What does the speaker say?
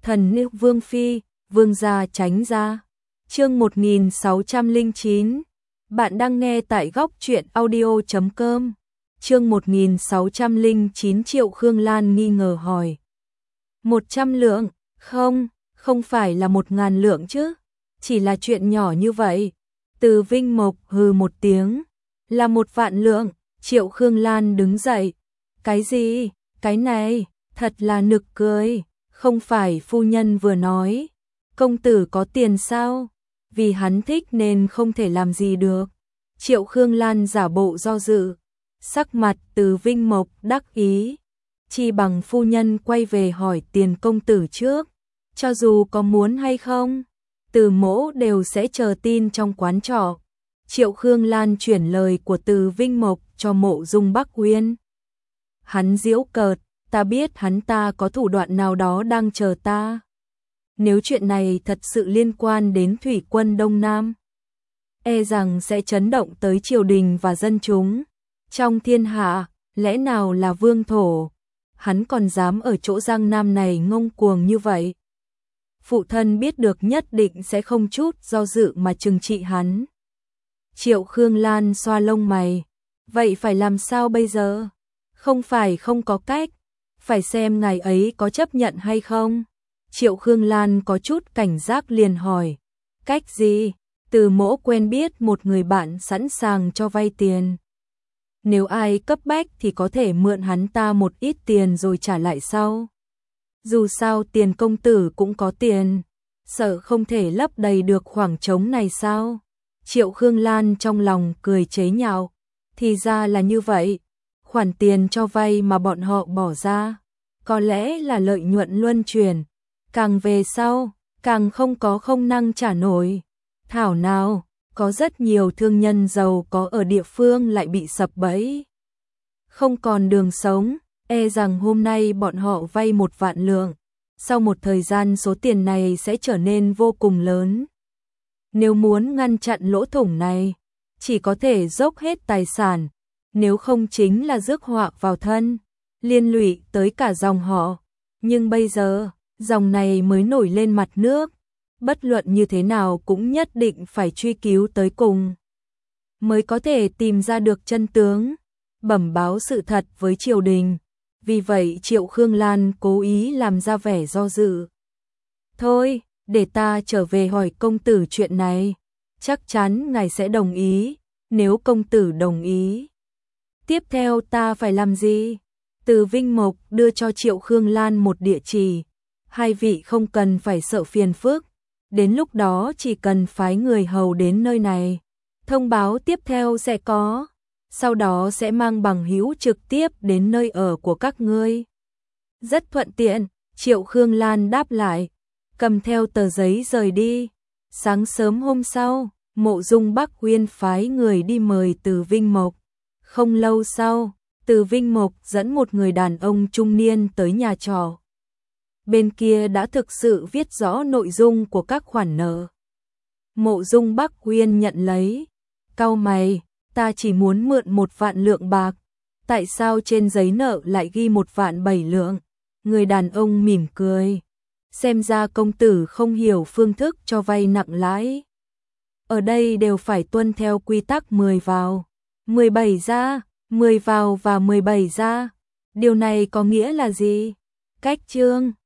Thần nữ Vương Phi, Vương gia tránh ra. Chương 1609. Bạn đang nghe tại góc truyện audio.com. Chương 1609. Triệu Khương Lan nghi ngờ hỏi. 100 lượng? Không phải là 1000 lượng chứ. Chỉ là chuyện nhỏ như vậy. Từ Vinh Mộc hừ một tiếng. Là 1 vạn lượng. Triệu Khương Lan đứng dậy. Cái gì? Cái này, thật là nực cười. Không phải phu nhân vừa nói, công tử có tiền sao? Vì hắn thích nên không thể làm gì được. Triệu Khương Lan giả bộ do dự, sắc mặt Từ Vinh Mộc đắc ý. Chi bằng phu nhân quay về hỏi tiền công tử trước, cho dù có muốn hay không, Từ mỗ đều sẽ chờ tin trong quán trọ. Triệu Khương Lan chuyển lời của Từ Vinh Mộc cho Mộ Dung Bắc Uyên. Hắn giễu cợt, ta biết hắn ta có thủ đoạn nào đó đang chờ ta. Nếu chuyện này thật sự liên quan đến thủy quân Đông Nam, e rằng sẽ chấn động tới triều đình và dân chúng. Trong thiên hạ, lẽ nào là vương thổ, hắn còn dám ở chỗ Giang Nam này ngông cuồng như vậy. Phụ thân biết được nhất định sẽ không chút do dự mà trừng trị hắn. Triệu Khương Lan xoa lông mày, vậy phải làm sao bây giờ? Không phải không có cách, phải xem ngài ấy có chấp nhận hay không. Triệu Khương Lan có chút cảnh giác liền hỏi, cách gì? Từ mỗ quen biết một người bạn sẵn sàng cho vay tiền. Nếu ai cấp bách thì có thể mượn hắn ta một ít tiền rồi trả lại sau. Dù sao tiền công tử cũng có tiền, sợ không thể lấp đầy được khoảng trống này sao? Triệu Khương Lan trong lòng cười chế nhạo, thì ra là như vậy. Khoản tiền cho vay mà bọn họ bỏ ra, có lẽ là lợi nhuận luân chuyển, càng về sau, càng không năng trả nổi. Thảo nào, có rất nhiều thương nhân giàu có ở địa phương lại bị sập bẫy. Không còn đường sống, e rằng hôm nay bọn họ vay 1 vạn lượng, sau một thời gian số tiền này sẽ trở nên vô cùng lớn. Nếu muốn ngăn chặn lỗ thủng này, chỉ có thể dốc hết tài sản, nếu không chính là rước họa vào thân, liên lụy tới cả dòng họ. Nhưng bây giờ, dòng này mới nổi lên mặt nước, bất luận như thế nào cũng nhất định phải truy cứu tới cùng, mới có thể tìm ra được chân tướng, bẩm báo sự thật với triều đình. Vì vậy Triệu Khương Lan cố ý làm ra vẻ do dự. Thôi, để ta trở về hỏi công tử chuyện này, chắc chắn ngài sẽ đồng ý. Nếu công tử đồng ý, tiếp theo ta phải làm gì? Từ Vinh Mộc đưa cho Triệu Khương Lan một địa chỉ. Hai vị không cần phải sợ phiền phức, đến lúc đó chỉ cần phái người hầu đến nơi này, thông báo tiếp theo sẽ có, sau đó sẽ mang bằng hữu trực tiếp đến nơi ở của các ngươi. Rất thuận tiện, Triệu Khương Lan đáp lại, cầm theo tờ giấy rời đi. Sáng sớm hôm sau, Mộ Dung Bắc Uyên phái người đi mời Từ Vinh Mộc. Không lâu sau, Từ Vinh Mộc dẫn một người đàn ông trung niên tới nhà trọ. Bên kia đã thực sự viết rõ nội dung của các khoản nợ. Mộ Dung Bắc Uyên nhận lấy, cau mày, ta chỉ muốn mượn 1 vạn lượng bạc, tại sao trên giấy nợ lại ghi 1 vạn 7 lượng? Người đàn ông mỉm cười, xem ra công tử không hiểu phương thức cho vay nặng lãi. Ở đây đều phải tuân theo quy tắc 10 vào, 17 ra, 10 vào và 17 ra. Điều này có nghĩa là gì? Cách chương